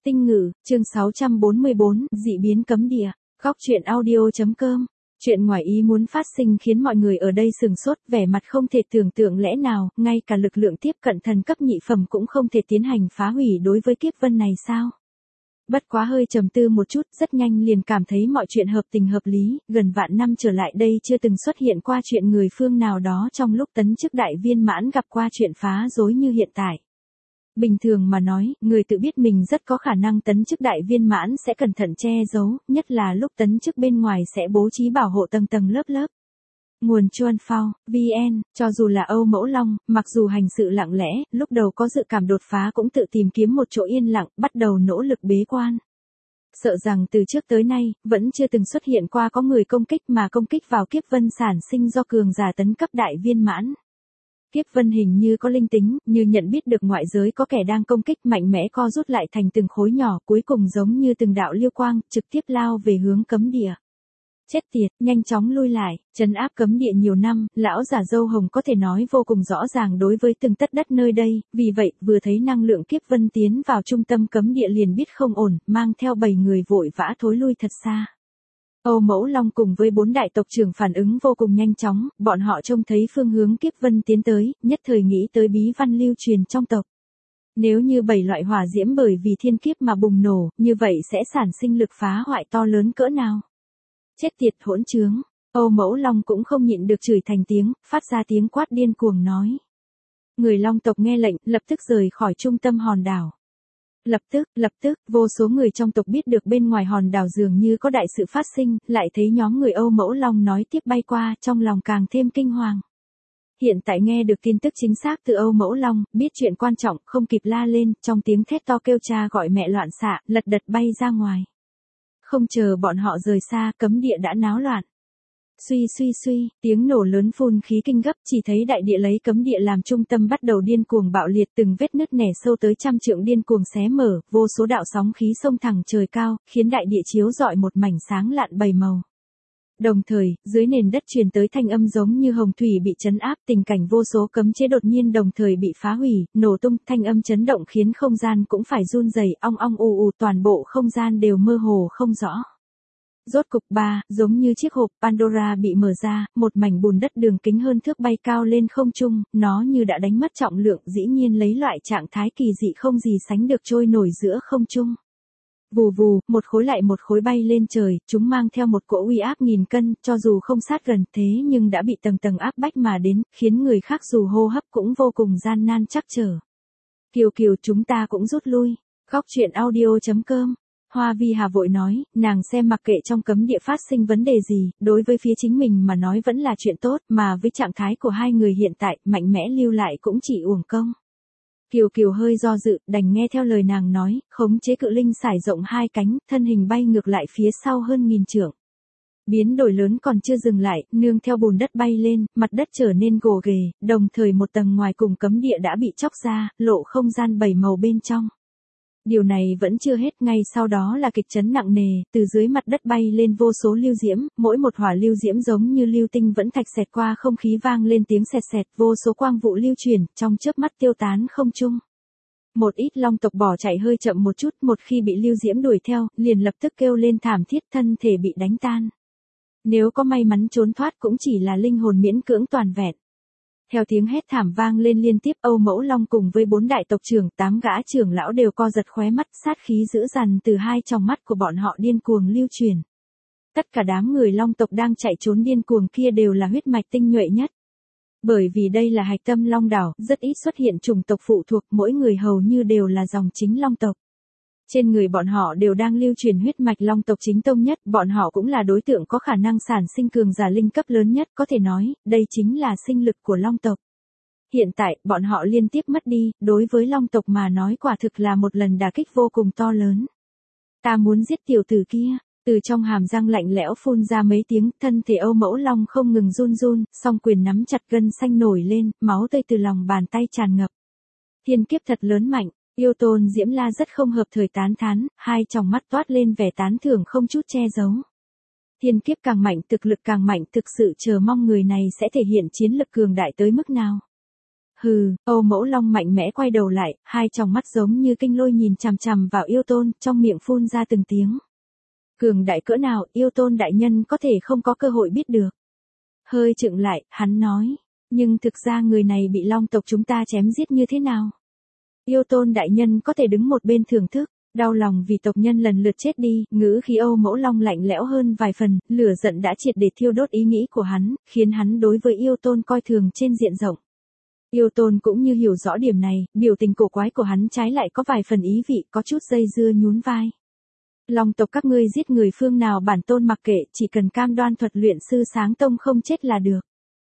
Tinh ngữ, chương 644, dị biến cấm địa. Góc truyện audio.com. Chuyện ngoài ý muốn phát sinh khiến mọi người ở đây sửng sốt, vẻ mặt không thể tưởng tượng lẽ nào, ngay cả lực lượng tiếp cận thần cấp nhị phẩm cũng không thể tiến hành phá hủy đối với kiếp vân này sao? Bất quá hơi trầm tư một chút, rất nhanh liền cảm thấy mọi chuyện hợp tình hợp lý, gần vạn năm trở lại đây chưa từng xuất hiện qua chuyện người phương nào đó trong lúc tấn chức đại viên mãn gặp qua chuyện phá rối như hiện tại. Bình thường mà nói, người tự biết mình rất có khả năng tấn chức đại viên mãn sẽ cẩn thận che giấu, nhất là lúc tấn chức bên ngoài sẽ bố trí bảo hộ tầng tầng lớp lớp. Nguồn Chuan Phao, VN, cho dù là Âu Mẫu Long, mặc dù hành sự lặng lẽ, lúc đầu có dự cảm đột phá cũng tự tìm kiếm một chỗ yên lặng, bắt đầu nỗ lực bế quan. Sợ rằng từ trước tới nay, vẫn chưa từng xuất hiện qua có người công kích mà công kích vào kiếp vân sản sinh do cường giả tấn cấp đại viên mãn. Kiếp vân hình như có linh tính, như nhận biết được ngoại giới có kẻ đang công kích mạnh mẽ co rút lại thành từng khối nhỏ cuối cùng giống như từng đạo liêu quang, trực tiếp lao về hướng cấm địa. Chết tiệt, nhanh chóng lui lại, trấn áp cấm địa nhiều năm, lão giả râu hồng có thể nói vô cùng rõ ràng đối với từng tấc đất nơi đây, vì vậy vừa thấy năng lượng kiếp vân tiến vào trung tâm cấm địa liền biết không ổn, mang theo 7 người vội vã thối lui thật xa. Âu Mẫu Long cùng với 4 đại tộc trưởng phản ứng vô cùng nhanh chóng, bọn họ trông thấy phương hướng kiếp vân tiến tới, nhất thời nghĩ tới bí văn lưu truyền trong tộc. Nếu như 7 loại hỏa diễm bởi vì thiên kiếp mà bùng nổ, như vậy sẽ sản sinh lực phá hoại to lớn cỡ nào? Chết tiệt hỗn trướng, Âu Mẫu Long cũng không nhịn được chửi thành tiếng, phát ra tiếng quát điên cuồng nói. Người Long tộc nghe lệnh, lập tức rời khỏi trung tâm hòn đảo. Lập tức, vô số người trong tộc biết được bên ngoài hòn đảo dường như có đại sự phát sinh, lại thấy nhóm người Âu Mẫu Long nói tiếp bay qua, trong lòng càng thêm kinh hoàng. Hiện tại nghe được tin tức chính xác từ Âu Mẫu Long, biết chuyện quan trọng, không kịp la lên, trong tiếng thét to kêu cha gọi mẹ loạn xạ, lật đật bay ra ngoài. Không chờ bọn họ rời xa, cấm địa đã náo loạn. Suy, tiếng nổ lớn phun khí kinh gấp, chỉ thấy đại địa lấy cấm địa làm trung tâm bắt đầu điên cuồng bạo liệt, từng vết nứt nẻ sâu tới trăm trượng điên cuồng xé mở, vô số đạo sóng khí xông thẳng trời cao, khiến đại địa chiếu rọi một mảnh sáng lạn 7 màu. Đồng thời, dưới nền đất truyền tới thanh âm giống như hồng thủy bị trấn áp, tình cảnh vô số cấm chế đột nhiên đồng thời bị phá hủy, nổ tung, thanh âm chấn động khiến không gian cũng phải run rẩy, ong ong ù, toàn bộ không gian đều mơ hồ không rõ. Rốt cục giống như chiếc hộp Pandora bị mở ra, một mảnh bùn đất đường kính hơn thước bay cao lên không trung, nó như đã đánh mất trọng lượng, dĩ nhiên lấy loại trạng thái kỳ dị không gì sánh được trôi nổi giữa không trung. Vù vù, một khối lại một khối bay lên trời, chúng mang theo một cỗ uy áp nghìn cân, cho dù không sát gần thế nhưng đã bị tầng tầng áp bách mà đến, khiến người khác dù hô hấp cũng vô cùng gian nan trắc trở. Kiều chúng ta cũng rút lui. Góc truyện audio.com. Hoa Vi Hà vội nói, nàng xem mặc kệ trong cấm địa phát sinh vấn đề gì, đối với phía chính mình mà nói vẫn là chuyện tốt, mà với trạng thái của hai người hiện tại, mạnh mẽ lưu lại cũng chỉ uổng công. Kiều hơi do dự, đành nghe theo lời nàng nói, khống chế cự linh sải rộng hai cánh, thân hình bay ngược lại phía sau hơn 1000 trượng. Biến đổi lớn còn chưa dừng lại, nương theo bùn đất bay lên, mặt đất trở nên gồ ghề, đồng thời một tầng ngoài cùng cấm địa đã bị chóc ra, lộ không gian 7 màu bên trong. Điều này vẫn chưa hết, ngay sau đó là kịch chấn nặng nề, từ dưới mặt đất bay lên vô số lưu diễm, mỗi một hỏa lưu diễm giống như lưu tinh vẫn thạch xẹt qua không khí vang lên tiếng xẹt xẹt, vô số quang vụ lưu chuyển, trong chớp mắt tiêu tán không trung. Một ít long tộc bỏ chạy hơi chậm một chút, một khi bị lưu diễm đuổi theo, liền lập tức kêu lên thảm thiết, thân thể bị đánh tan. Nếu có may mắn trốn thoát cũng chỉ là linh hồn miễn cưỡng toàn vẹn. Theo tiếng hét thảm vang lên liên tiếp, Âu Mẫu Long cùng với 4 đại tộc trưởng, 8 gã trưởng lão đều co giật khóe mắt, sát khí dữ dằn từ hai tròng mắt của bọn họ điên cuồng lưu truyền. Tất cả đám người Long tộc đang chạy trốn điên cuồng kia đều là huyết mạch tinh nhuệ nhất. Bởi vì đây là hạch tâm Long đảo, rất ít xuất hiện chủng tộc phụ thuộc, mỗi người hầu như đều là dòng chính Long tộc. Trên người bọn họ đều đang lưu truyền huyết mạch Long tộc chính tông nhất, bọn họ cũng là đối tượng có khả năng sản sinh cường giả linh cấp lớn nhất, có thể nói, đây chính là sinh lực của Long tộc. Hiện tại, bọn họ liên tiếp mất đi, đối với Long tộc mà nói quả thực là một lần đả kích vô cùng to lớn. Ta muốn giết tiểu tử kia, từ trong hàm răng lạnh lẽo phun ra mấy tiếng, thân thể Âu Mẫu Long không ngừng run, song quyền nắm chặt gân xanh nổi lên, máu tươi từ lòng bàn tay tràn ngập. Thiên kiếp thật lớn mạnh. Yêu Tôn Diễm La rất không hợp thời tán thán, hai tròng mắt toát lên vẻ tán thưởng không chút che giấu. Thiên kiếp càng mạnh, thực lực càng mạnh, thực sự chờ mong người này sẽ thể hiện chiến lực cường đại tới mức nào. Hừ, Âu Mẫu Long mạnh mẽ quay đầu lại, hai tròng mắt giống như kinh lôi nhìn chằm chằm vào Yêu Tôn, trong miệng phun ra từng tiếng. Cường đại cỡ nào, Yêu Tôn đại nhân có thể không có cơ hội biết được. Hơi chững lại, hắn nói, nhưng thực ra người này bị Long tộc chúng ta chém giết như thế nào? Yêu Tôn đại nhân có thể đứng một bên thưởng thức, đau lòng vì tộc nhân lần lượt chết đi, ngữ khí Âu Mẫu Long lạnh lẽo hơn vài phần, lửa giận đã triệt để thiêu đốt ý nghĩ của hắn, khiến hắn đối với Yêu Tôn coi thường trên diện rộng. Yêu Tôn cũng như hiểu rõ điểm này, biểu tình cổ quái của hắn trái lại có vài phần ý vị, có chút dây dưa nhún vai. Long tộc các ngươi giết người phương nào bản tôn mặc kệ, chỉ cần cam đoan thuật luyện sư sáng tông không chết là được.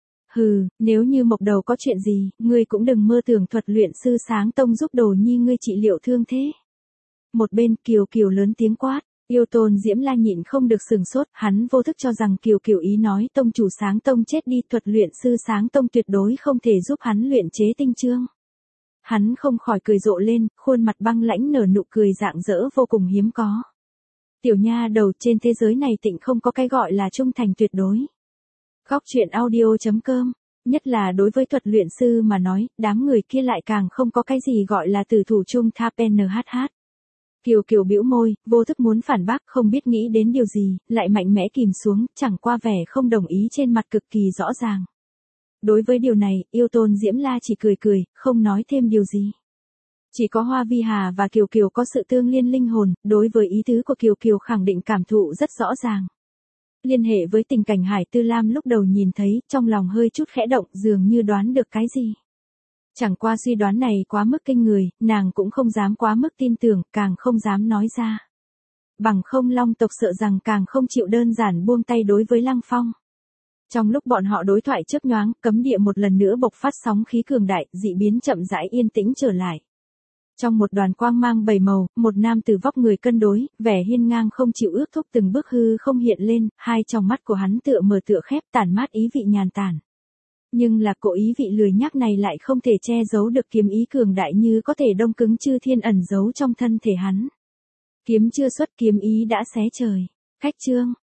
Hừ, nếu như Mộc Đầu có chuyện gì, ngươi cũng đừng mơ tưởng thuật luyện sư sáng tông giúp Đồ Nhi ngươi trị liệu thương thế. Một bên Kiều Kiều lớn tiếng quát, Yêu Tôn Diễm La nhịn không được sừng sốt, hắn vô thức cho rằng Kiều Kiều ý nói tông chủ sáng tông chết đi, thuật luyện sư sáng tông tuyệt đối không thể giúp hắn luyện chế tinh chương. Hắn không khỏi cười rộ lên, khuôn mặt băng lãnh nở nụ cười rạng rỡ vô cùng hiếm có. Tiểu nha đầu, trên thế giới này tịnh không có cái gọi là trung thành tuyệt đối. Góc truyện audio.com, nhất là đối với thuật luyện sư mà nói, đám người kia lại càng không có cái gì gọi là tử thủ chung tháp NHH. Kiều Kiều bĩu môi, vô thức muốn phản bác, không biết nghĩ đến điều gì, lại mạnh mẽ kìm xuống, chẳng qua vẻ không đồng ý trên mặt cực kỳ rõ ràng. Đối với điều này, Yêu Tôn Diễm La chỉ cười cười, không nói thêm điều gì. Chỉ có Hoa Vi Hà và Kiều Kiều có sự tương liên linh hồn, đối với ý tứ của Kiều Kiều khẳng định cảm thụ rất rõ ràng. Liên hệ với tình cảnh Hải Tư Lam lúc đầu nhìn thấy, trong lòng hơi chút khẽ động, dường như đoán được cái gì. Chẳng qua suy đoán này quá mức kinh người, nàng cũng không dám quá mức tin tưởng, càng không dám nói ra. Bằng không Long tộc sợ rằng càng không chịu đơn giản buông tay đối với Lăng Phong. Trong lúc bọn họ đối thoại chớp nhoáng, cấm địa một lần nữa bộc phát sóng khí cường đại, dị biến chậm rãi yên tĩnh trở lại. Trong một đoàn quang mang bảy màu, một nam tử vóc người cân đối, vẻ hiên ngang không chịu ước thúc từng bước hư không hiện lên, hai tròng mắt của hắn tựa mở tựa khép, tản mát ý vị nhàn tản. Nhưng là cỗ ý vị lười nhác này lại không thể che giấu được kiếm ý cường đại như có thể đông cứng chư thiên ẩn giấu trong thân thể hắn. Kiếm chưa xuất, kiếm ý đã xé trời. Khách chương.